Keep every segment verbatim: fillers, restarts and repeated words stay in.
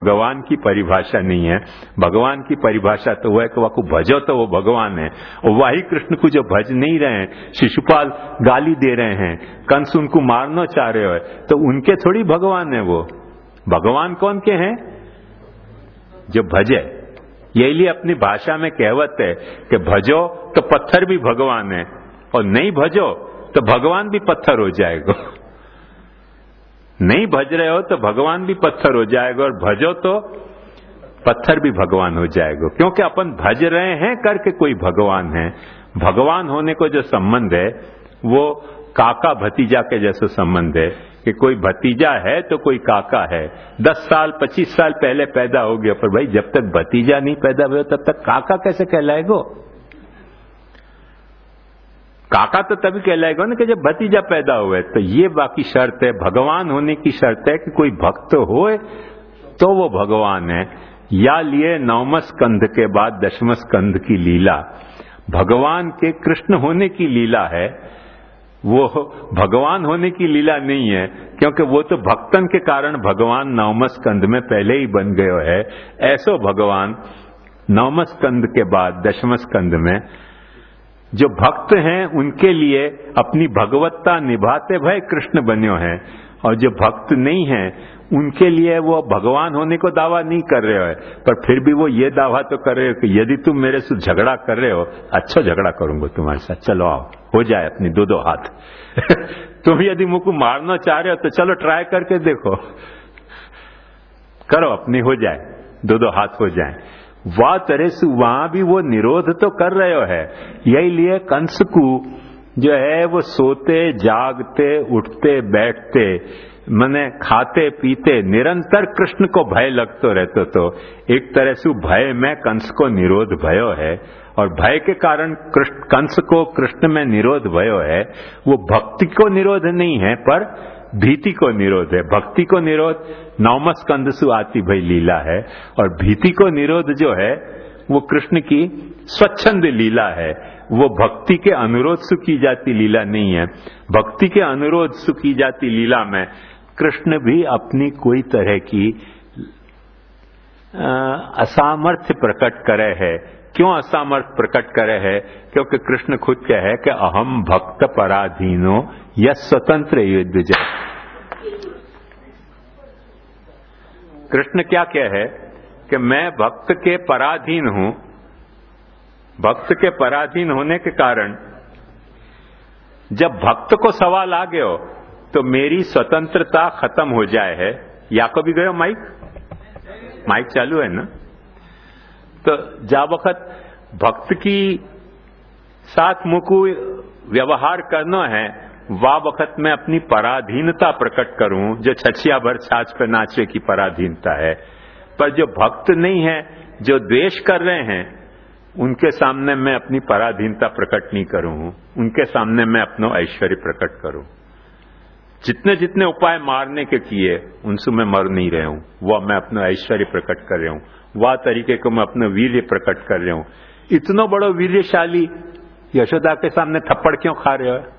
भगवान की परिभाषा नहीं है। भगवान की परिभाषा तो वो है कि वाको भजो तो वो भगवान है, और वही कृष्ण को जो भज नहीं रहे हैं, शिशुपाल गाली दे रहे हैं, कंस उनको मारना चाह रहे हो, तो उनके थोड़ी भगवान है वो। भगवान कौन के हैं? जो भजे। यही लिए अपनी भाषा में कहावत है कि भजो तो पत्थर भी भगवान है, और नहीं भजो तो भगवान भी पत्थर हो जाएगा। नहीं भज रहे हो तो भगवान भी पत्थर हो जाएगा, और भजो तो पत्थर भी भगवान हो जाएगा। क्योंकि अपन भज रहे हैं करके कोई भगवान है। भगवान होने को जो संबंध है वो काका भतीजा के जैसा संबंध है कि कोई भतीजा है तो कोई काका है। दस साल पच्चीस साल पहले पैदा हो गया, पर भाई जब तक भतीजा नहीं पैदा हुआ तब तक काका कैसे कहलाएगा? काका तो तभी कहलाएगा ना कि जब भतीजा पैदा हुए। तो ये बाकी शर्त है, भगवान होने की शर्त है कि कोई भक्त होए तो वो भगवान है। या लिए नवम स्कंध के बाद दशम स्कंध की लीला भगवान के कृष्ण होने की लीला है, वो भगवान होने की लीला नहीं है, क्योंकि वो तो भक्तन के कारण भगवान नवम स्कंध में पहले ही बन गयो है। ऐसो भगवान नवम स्कंध के बाद दशम स्कंध में जो भक्त हैं उनके लिए अपनी भगवत्ता निभाते भय कृष्ण बन्यो है, और जो भक्त नहीं है उनके लिए वो भगवान होने को दावा नहीं कर रहे हो, पर फिर भी वो ये दावा तो कर रहे हो कि यदि तुम मेरे से झगड़ा कर रहे हो, अच्छा झगड़ा करूंगा तुम्हारे साथ, चलो आओ हो जाए अपनी दो दो हाथ। तुम यदि मुझको मारना चाह रहे हो तो चलो ट्राई करके देखो, करो अपनी हो जाए, दो दो हाथ हो जाए। वह तरह से वहां भी वो निरोध तो कर रहे हो है। यही लिए कंस को जो है वो सोते जागते उठते बैठते मने खाते पीते निरंतर कृष्ण को भय लगतो रहतो, तो एक तरह से भय में कंस को निरोध भयो है। और भय के कारण कंस को कृष्ण में निरोध भयो है। वो भक्ति को निरोध नहीं है पर भीति को निरोध है। भक्ति को निरोध नवम स्कंद से आती भई लीला है, और भीति को निरोध जो है वो कृष्ण की स्वच्छंद लीला है। वो भक्ति के अनुरोध से की जाती लीला नहीं है। भक्ति के अनुरोध से की जाती लीला में कृष्ण भी अपनी कोई तरह की असामर्थ्य प्रकट करे है। क्यों असामर्थ्य प्रकट करे है? क्योंकि कृष्ण खुद कहे कि अहम भक्त पराधीनो या स्वतंत्र युद्ध जय। कृष्ण क्या कहे कि मैं भक्त के पराधीन हूं। भक्त के पराधीन होने के कारण जब भक्त को सवाल आ गयो तो मेरी स्वतंत्रता खत्म हो जाए है। या को भी गयो माइक माइक चालू है ना? तो जा वक्त भक्त की साथ मुझको व्यवहार करना है, वा वक्त मैं अपनी पराधीनता प्रकट करूं, जो छछिया भर छाछ पे नाचे की पराधीनता है। पर जो भक्त नहीं है, जो द्वेष कर रहे हैं, उनके सामने मैं अपनी पराधीनता प्रकट नहीं करूं। उनके सामने मैं अपना ऐश्वर्य प्रकट करूं। जितने जितने उपाय मारने के किए उनसे मैं मर नहीं रहा हूं, वह मैं अपना ऐश्वर्य प्रकट कर रहा हूं। वह तरीके को मैं अपना वीर्य प्रकट कर रहा हूं। इतना बड़ा वीर्यशाली यशोदा के सामने थप्पड़ क्यों खा रहे हो?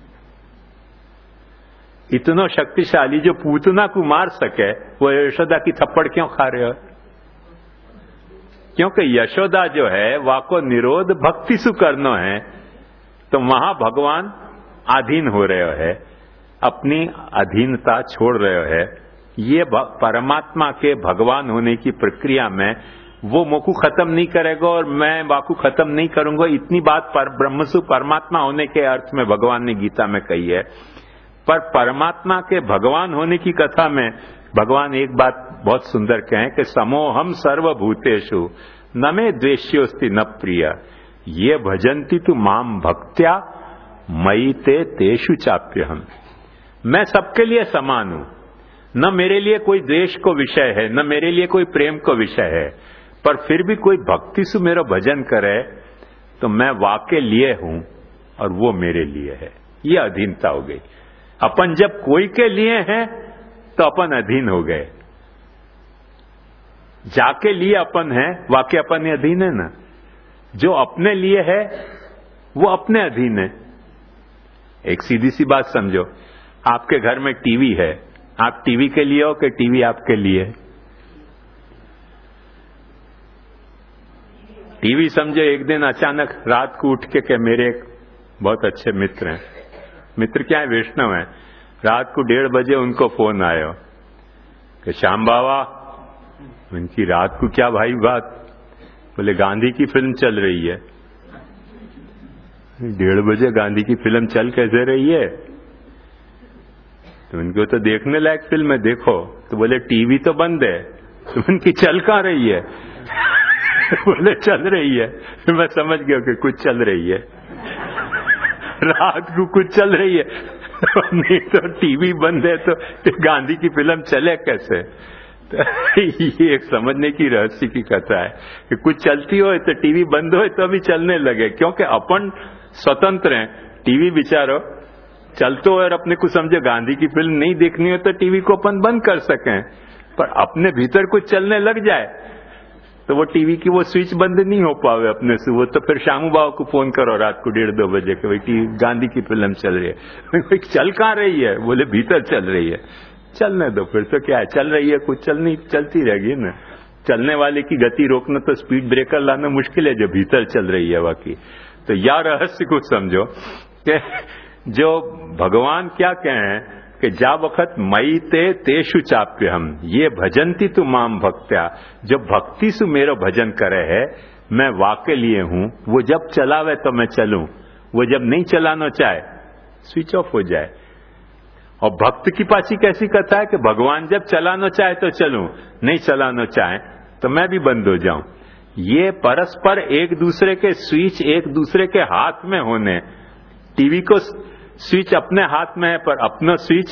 इतना शक्तिशाली जो पूतना को मार सके वो यशोदा की थप्पड़ क्यों खा रहे हो? क्योंकि यशोदा जो है वाको निरोध भक्ति से करना है, तो वहां भगवान अधीन हो रहे है, अपनी अधीनता छोड़ रहे है। ये परमात्मा के भगवान होने की प्रक्रिया में वो मोकू खत्म नहीं करेगा और मैं बाकू खत्म नहीं करूंगा। इतनी बात पर ब्रह्मसु परमात्मा होने के अर्थ में भगवान ने गीता में कही है। पर परमात्मा के भगवान होने की कथा में भगवान एक बात बहुत सुंदर कहें कि समोहम सर्वभूतेषु न मे द्वेष्योस्ति न प्रिय ये भजन्ति तु माम भक्त्या मयि ते तेषु चाप्यहम्। मैं सबके लिए समान हूं, न मेरे लिए कोई द्वेष को विषय है, न मेरे लिए कोई प्रेम को विषय है। पर फिर भी कोई भक्ति से मेरा भजन करे तो मैं वाके लिए हूं और वो मेरे लिए है। ये अधीनता हो गई। अपन जब कोई के लिए हैं तो अपन अधीन हो गए, जाके लिए अपन है वाके अपन अधीन है ना। जो अपने लिए है वो अपने अधीन है। एक सीधी सी बात समझो, आपके घर में टीवी है, आप टीवी के लिए हो कि टीवी आपके लिए? टीवी समझो एक दिन अचानक रात को उठ के, के मेरे एक बहुत अच्छे मित्र हैं, मित्र क्या है, वैष्णव हैं, रात को डेढ़ बजे उनको फोन आया कि श्याम बाबा, उनकी रात को क्या भाई बात, बोले गांधी की फिल्म चल रही है। डेढ़ बजे गांधी की फिल्म चल कैसे रही है? तो उनको तो देखने लायक फिल्म है, देखो। तो बोले टीवी तो बंद है, तो उनकी चल कहाँ रही है? बोले चल रही है। तो मैं समझ गया कि कुछ चल रही है, रात को कुछ चल रही है। नहीं तो टीवी बंद है तो गांधी की फिल्म चले कैसे? तो ये एक समझने की रहस्य की कथा है कि कुछ चलती हो तो टीवी बंद हो तो भी चलने लगे, क्योंकि अपन स्वतंत्र हैं। टीवी विचारो चलते हो और अपने को समझे गांधी की फिल्म नहीं देखनी हो तो टीवी को अपन बंद कर सकें, पर अपने भीतर कुछ चलने लग जाए तो वो टीवी की वो स्विच बंद नहीं हो पावे अपने से। वो तो फिर शामू बाबू को फोन करो रात को डेढ़ दो बजे के, भाई गांधी की फिल्म चल रही है। चल कहाँ रही है? बोले भीतर चल रही है। चलने दो, फिर तो क्या है, चल रही है, कुछ चलनी चलती रहेगी ना। चलने वाले की गति रोकना तो स्पीड ब्रेकर लाना मुश्किल है, जो भीतर चल रही है बाकी। तो या रहस्य को समझो कि जो भगवान क्या कहें कि जा वक्त मई ते तेषु चाप्य हम ये भजंती तु माम भक्त्या, जो भक्ति से मेरो भजन करे है मैं वाके लिए हूं। वो जब चलावे तो मैं चलूं, वो जब नहीं चलाना चाहे स्विच ऑफ हो जाए। और भक्त की पाची कैसी कथा है कि भगवान जब चलाना चाहे तो चलूं, नहीं चलाना चाहे तो मैं भी बंद हो जाऊं। ये परस्पर एक दूसरे के स्विच एक दूसरे के हाथ में होने। टीवी को स्विच अपने हाथ में है, पर अपना स्विच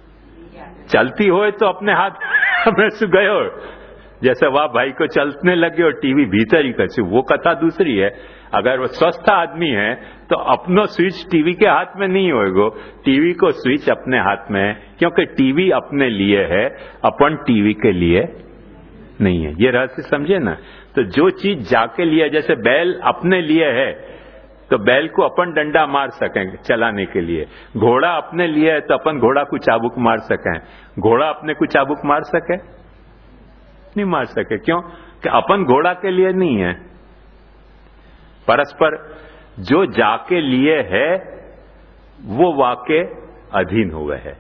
चलती हो तो अपने हाथ में से गयो, जैसे वाह भाई को चलने लगे और टीवी भीतर ही कचे। वो कथा दूसरी है। अगर वो स्वस्थ आदमी है तो अपना स्विच टीवी के हाथ में नहीं होएगा, टीवी को स्विच अपने हाथ में है, क्योंकि टीवी अपने लिए है, अपन टीवी के लिए नहीं है। ये रहस्य समझे ना। तो जो चीज जाके लिए, जैसे बैल अपने लिए है तो बैल को अपन डंडा मार सकेंगे चलाने के लिए, घोड़ा अपने लिए है तो अपन घोड़ा को चाबुक मार सकें। घोड़ा अपने को चाबुक मार सके? नहीं मार सके। क्यों? कि अपन घोड़ा के लिए नहीं है। परस्पर जो जाके लिए है वो वाके अधीन हुए है।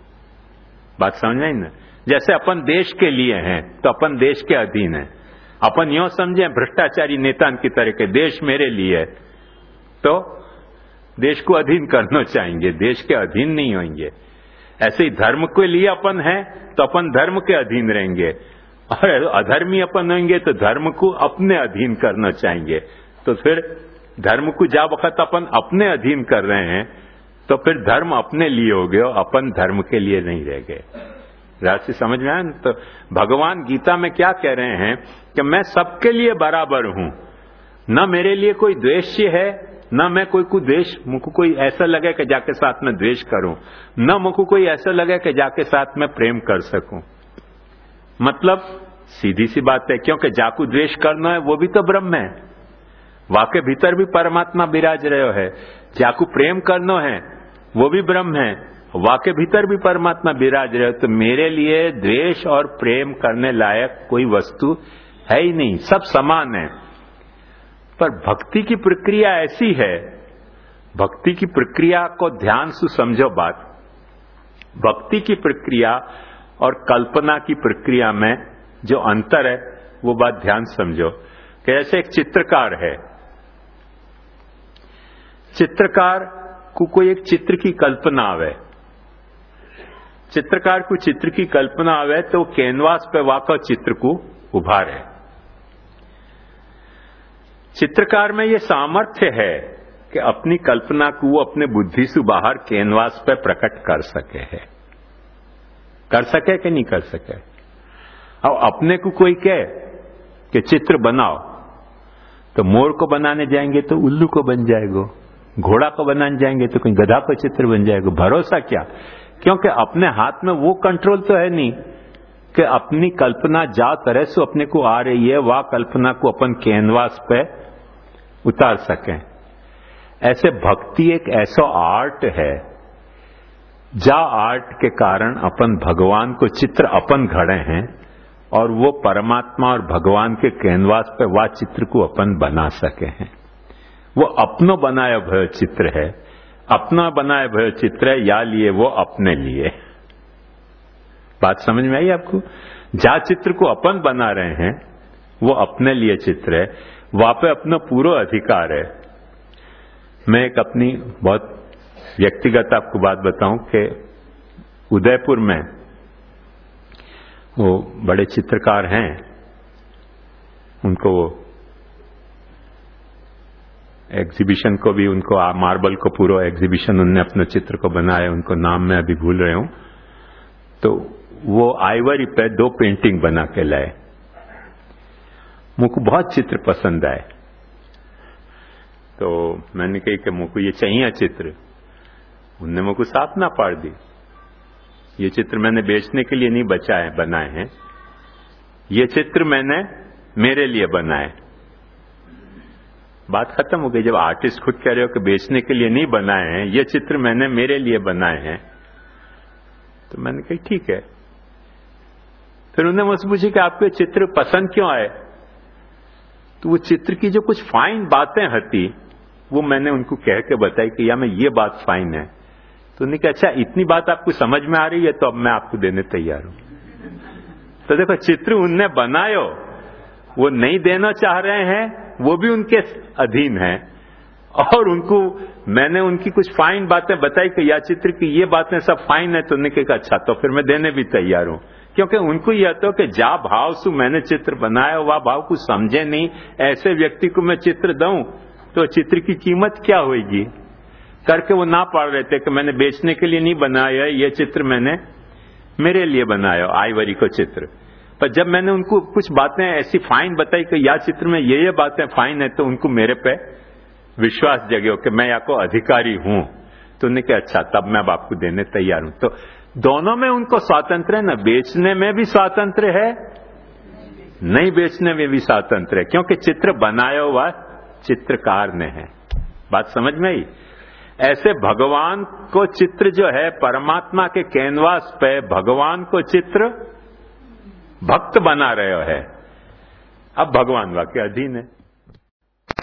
बात समझ आई ना। जैसे अपन देश के लिए हैं तो अपन देश के अधीन है। अपन यूं समझे भ्रष्टाचारी नेता की तरह के देश मेरे लिए, तो देश को अधीन करना चाहेंगे, देश के अधीन नहीं होंगे। ऐसे ही धर्म के लिए अपन है तो अपन धर्म के अधीन रहेंगे, और अधर्मी अपन होंगे तो धर्म को अपने अधीन करना चाहेंगे। तो फिर धर्म को जा वक्त अपन अपने अधीन कर रहे हैं तो फिर धर्म अपने लिए हो गए, अपन धर्म के लिए नहीं रह गए। राशि समझ में आया ना। तो भगवान गीता में क्या कह रहे हैं कि मैं सबके लिए बराबर हूं, न मेरे लिए कोई द्वेष्य है, न मैं कोई को द्वेष, मुझको कोई ऐसा लगे कि जाके साथ में द्वेष करूं, न मुझको कोई ऐसा लगे कि जाके साथ में प्रेम कर सकूं। मतलब सीधी सी बात है, क्योंकि जाकू द्वेष करना है वो भी तो ब्रह्म है, वाके भीतर भी परमात्मा विराज रहे है। जाकू प्रेम करना है वो भी ब्रह्म है, वाके भीतर भी परमात्मा विराज रहे। तो मेरे लिए द्वेष और प्रेम करने लायक कोई वस्तु है ही नहीं, सब समान है। पर भक्ति की प्रक्रिया ऐसी है, भक्ति की प्रक्रिया को ध्यान से समझो बात। भक्ति की प्रक्रिया और कल्पना की प्रक्रिया में जो अंतर है वो बात ध्यान समझो। कि जैसे एक चित्रकार है, चित्रकार को कोई एक चित्र की कल्पना आवे, चित्रकार को चित्र की कल्पना आवे तो कैनवास पे वाका चित्र को उभारे। चित्रकार में ये सामर्थ्य है कि अपनी कल्पना को वो अपने बुद्धि से बाहर कैनवास पे प्रकट कर सके है। कर सके कि नहीं कर सके? और अपने को कोई कहे कि चित्र बनाओ तो मोर को बनाने जाएंगे तो उल्लू को बन जाएगा, घोड़ा को बनाने जाएंगे तो कोई गधा को चित्र बन जाएगा। भरोसा क्या? क्योंकि अपने हाथ में वो कंट्रोल तो है नहीं कि अपनी कल्पना जा तरह से अपने को आ रही है वह कल्पना को अपन कैनवास पे उतार सकें। ऐसे भक्ति एक ऐसा आर्ट है, जा आर्ट के कारण अपन भगवान को चित्र अपन घड़े हैं और वो परमात्मा और भगवान के कैनवास पे वह चित्र को अपन बना सके हैं। वो अपनो बनाया भय चित्र है, अपना बनाया भय चित्र है, या लिए वो अपने लिए। बात समझ में आई आपको? जहां चित्र को अपन बना रहे हैं वो अपने लिए चित्र है, वहां पे अपना पूरा अधिकार है। मैं एक अपनी बहुत व्यक्तिगत आपको बात बताऊं कि उदयपुर में वो बड़े चित्रकार हैं, उनको एग्जीबिशन को भी, उनको मार्बल को पूरा एग्जीबिशन उनने अपने चित्र को बनाया, उनको नाम मैं अभी भूल रहे हूं। तो वो आइवरी पे दो पेंटिंग बना के लाए, मुझको बहुत चित्र पसंद आए। तो मैंने कही कि मुझको ये चाहिए चित्र, उनने मुझको साफ ना पाड़ दी। ये चित्र मैंने बेचने के लिए नहीं बचाए बनाए हैं, ये चित्र मैंने मेरे लिए बनाए। बात खत्म हो गई। जब आर्टिस्ट खुद कह रहे हो कि बेचने के लिए नहीं बनाए हैं, ये चित्र मैंने मेरे लिए बनाए हैं, तो मैंने कही ठीक है। फिर उन्होंने मुझसे पूछी कि आपको ये चित्र पसंद क्यों आए? तो वो चित्र की जो कुछ फाइन बातें हती वो मैंने उनको कह के बताई कि या मैं ये बात फाइन है। तो उन्होंने कहा अच्छा इतनी बात आपको समझ में आ रही है, तो अब मैं आपको देने तैयार हूं। तो देखो चित्र उनने बनायो, वो नहीं देना चाह रहे हैं, वो भी उनके अधीन है, और उनको मैंने उनकी कुछ फाइन बातें बताई कि या चित्र की ये बातें सब फाइन है। तो उन्होंने कहा अच्छा तो फिर मैं देने भी तैयार हूं, क्योंकि उनको यह तो कि जा भाव से मैंने चित्र बनाया वह भाव कुछ समझे नहीं, ऐसे व्यक्ति को मैं चित्र दूं तो चित्र की कीमत क्या होगी करके वो ना पढ़ रहे थे कि मैंने बेचने के लिए नहीं बनाया, ये चित्र मैंने मेरे लिए बनाया, आइवरी को चित्र। पर जब मैंने उनको कुछ बातें ऐसी फाइन बताई कि या चित्र में ये ये बातें फाइन है, तो उनको मेरे पे विश्वास जगे कि मैं या को अधिकारी हूं। तो उन्होंने कहा अच्छा तब मैं अब आपको देने तैयार हूं। तो दोनों में उनको स्वातंत्र है, ना बेचने में भी स्वातंत्र है, नहीं बेचने में भी स्वातंत्र है, क्योंकि चित्र बनाया हुआ चित्रकार ने है। बात समझ में आई? ऐसे भगवान को चित्र जो है परमात्मा के कैनवास पे भगवान को चित्र भक्त बना रहे है, अब भगवान वाके अधीन है।